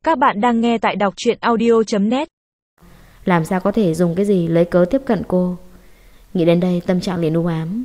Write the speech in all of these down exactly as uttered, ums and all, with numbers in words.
Các bạn đang nghe tại đọc truyện audio chấm net. Làm sao có thể dùng cái gì lấy cớ tiếp cận cô. Nghĩ đến đây tâm trạng liền u ám.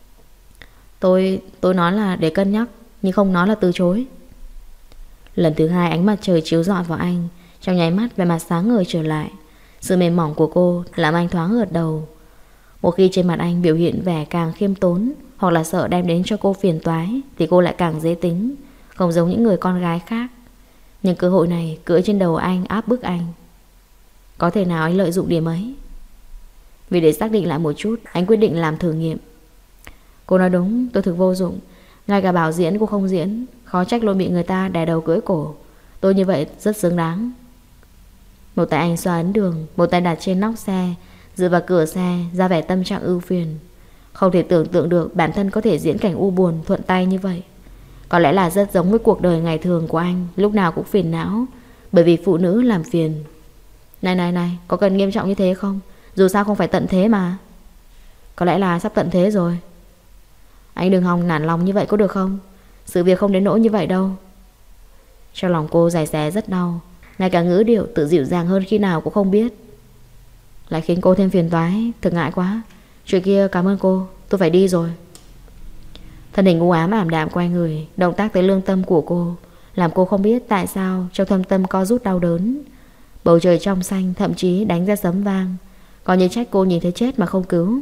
Tôi, tôi nói là để cân nhắc, nhưng không nói là từ chối. Lần thứ hai ánh mặt trời chiếu rọi vào anh. Trong nháy mắt vẻ mặt sáng ngời trở lại. Sự mềm mỏng của cô làm anh thoáng gật đầu. Một khi trên mặt anh biểu hiện vẻ càng khiêm tốn, hoặc là sợ đem đến cho cô phiền toái, thì cô lại càng dễ tính, không giống những người con gái khác. Nhưng cơ hội này cưỡi trên đầu anh, áp bức anh. Có thể nào anh lợi dụng điểm ấy? Vì để xác định lại một chút, anh quyết định làm thử nghiệm. Cô nói đúng, tôi thực vô dụng. Ngay cả bảo diễn cũng không diễn. Khó trách luôn bị người ta đè đầu cưỡi cổ. Tôi như vậy rất xứng đáng. Một tay anh xoa ấn đường, một tay đặt trên nóc xe, dựa vào cửa xe, ra vẻ tâm trạng ưu phiền. Không thể tưởng tượng được bản thân có thể diễn cảnh u buồn thuận tay như vậy. Có lẽ là rất giống với cuộc đời ngày thường của anh, lúc nào cũng phiền não, bởi vì phụ nữ làm phiền. Này này này, có cần nghiêm trọng như thế không? Dù sao không phải tận thế mà. Có lẽ là sắp tận thế rồi. Anh đừng hòng nản lòng như vậy có được không? Sự việc không đến nỗi như vậy đâu. Trong lòng cô dày xé rất đau. Ngay cả ngữ điệu tự dịu dàng hơn khi nào cũng không biết. Lại khiến cô thêm phiền toái. Thực ngại quá. Chuyện kia cảm ơn cô, tôi phải đi rồi. Thân hình u ám ảm đạm quay người. Động tác tới lương tâm của cô làm cô không biết tại sao trong thâm tâm co rút đau đớn. Bầu trời trong xanh thậm chí đánh ra sấm vang. Còn như trách cô nhìn thấy chết mà không cứu.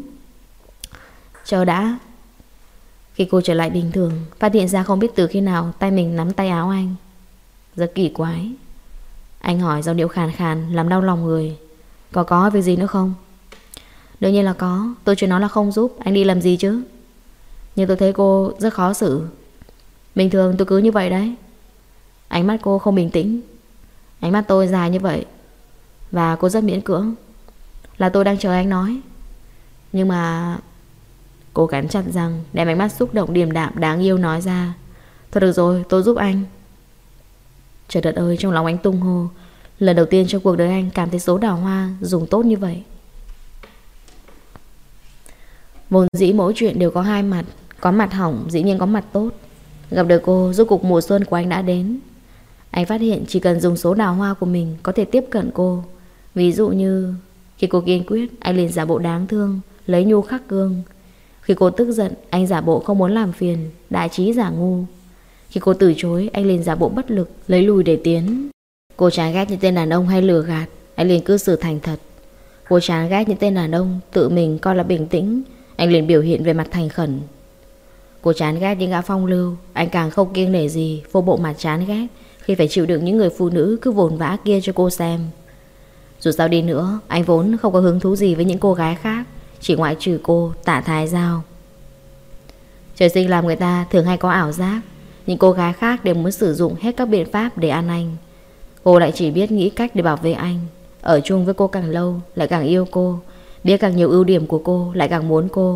Chờ đã. Khi cô trở lại bình thường, phát hiện ra không biết từ khi nào tay mình nắm tay áo anh. Rất kỳ quái. Anh hỏi giọng điệu khàn khàn làm đau lòng người. Có có việc gì nữa không? Đương nhiên là có. Tôi chỉ nói là không giúp. Anh đi làm gì chứ? Nhưng tôi thấy cô rất khó xử. Bình thường tôi cứ như vậy đấy. Ánh mắt cô không bình tĩnh. Ánh mắt tôi dài như vậy. Và cô rất miễn cưỡng. Là tôi đang chờ anh nói. Nhưng mà... Cô cắn chặt răng, đem ánh mắt xúc động điềm đạm đáng yêu nói ra. Thôi được rồi, tôi giúp anh. Trời đất ơi, trong lòng anh tung hô. Lần đầu tiên trong cuộc đời anh cảm thấy số đào hoa dùng tốt như vậy. Vốn dĩ mỗi chuyện đều có hai mặt. Có mặt hỏng, dĩ nhiên có mặt tốt. Gặp được cô, rốt cục mùa xuân của anh đã đến. Anh phát hiện chỉ cần dùng số đào hoa của mình có thể tiếp cận cô. Ví dụ như khi cô kiên quyết, anh liền giả bộ đáng thương, lấy nhu khắc gương. Khi cô tức giận, anh giả bộ không muốn làm phiền, đại trí giả ngu. Khi cô từ chối, anh liền giả bộ bất lực, lấy lùi để tiến. Cô chán ghét những tên đàn ông hay lừa gạt, anh liền cư xử thành thật. Cô chán ghét những tên đàn ông tự mình coi là bình tĩnh, anh liền biểu hiện về mặt thành khẩn. Cô chán ghét những gã phong lưu, anh càng không kiêng nể gì, vô bộ mặt chán ghét khi phải chịu đựng những người phụ nữ cứ vồn vã kia cho cô xem. Dù sao đi nữa, anh vốn không có hứng thú gì với những cô gái khác, chỉ ngoại trừ cô Tạ Thái Giao. Trời sinh làm người ta thường hay có ảo giác, những cô gái khác đều muốn sử dụng hết các biện pháp để ăn anh. Cô lại chỉ biết nghĩ cách để bảo vệ anh. Ở chung với cô càng lâu lại càng yêu cô, biết càng nhiều ưu điểm của cô lại càng muốn cô.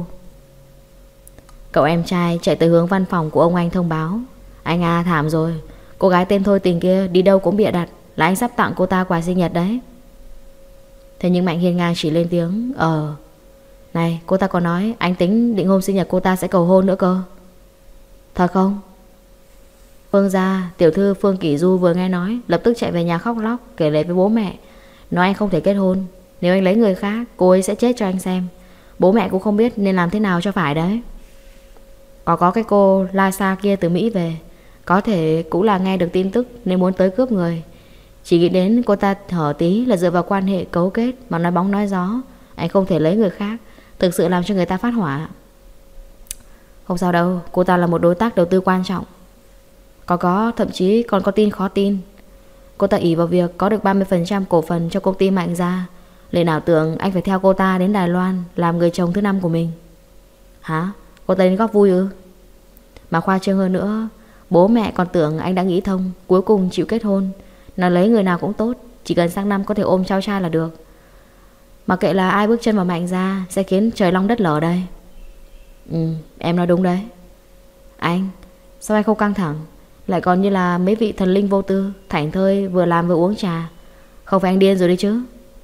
Cậu em trai chạy tới hướng văn phòng của ông anh thông báo. Anh à, thảm rồi, cô gái tên Thôi Tình kia đi đâu cũng bịa đặt là anh sắp tặng cô ta quà sinh nhật đấy. Thế nhưng Mạnh hiên ngang chỉ lên tiếng Ờ. Này, cô ta còn nói anh tính định hôm sinh nhật cô ta sẽ cầu hôn nữa cơ. Thật không? Phương gia, tiểu thư Phương Kỷ Du vừa nghe nói, lập tức chạy về nhà khóc lóc, kể lể với bố mẹ, nói anh không thể kết hôn. Nếu anh lấy người khác, cô ấy sẽ chết cho anh xem. Bố mẹ cũng không biết nên làm thế nào cho phải đấy. Có có cái cô La Sa kia từ Mỹ về, có thể cũng là nghe được tin tức nên muốn tới cướp người. Chỉ nghĩ đến cô ta hở tí là dựa vào quan hệ cấu kết mà nói bóng nói gió, anh không thể lấy người khác, thực sự làm cho người ta phát hỏa. Không sao đâu, cô ta là một đối tác đầu tư quan trọng. Có có, thậm chí còn có tin khó tin. Cô ta ỷ vào việc có được ba mươi phần trăm cổ phần cho công ty Mạnh gia, liền nào tưởng anh phải theo cô ta đến Đài Loan làm người chồng thứ năm của mình. Hả? Cô ta đến góp vui ư? Mà khoa trương hơn nữa, bố mẹ còn tưởng anh đã nghĩ thông, cuối cùng chịu kết hôn. Nó lấy người nào cũng tốt, chỉ cần sang năm có thể ôm cháu trai là được. Mà kệ là ai bước chân vào Mạnh gia sẽ khiến trời long đất lở đây. Ừ, em nói đúng đấy. Anh, sao anh không căng thẳng? Lại còn như là mấy vị thần linh vô tư, thảnh thơi vừa làm vừa uống trà. Không phải anh điên rồi đấy chứ?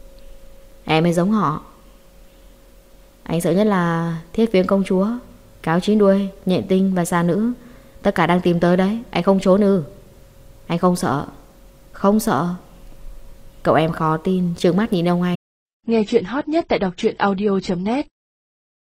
Em ấy giống họ. Anh sợ nhất là Thiết Phiến công chúa, Cáo Chín Đuôi, Nhện Tinh và Xà Nữ. Tất cả đang tìm tới đấy, anh không trốn ư? Anh không sợ? Không sợ. Cậu em khó tin, trừng mắt nhìn ông anh. Nghe chuyện hot nhất tại đọc truyện audio chấm net.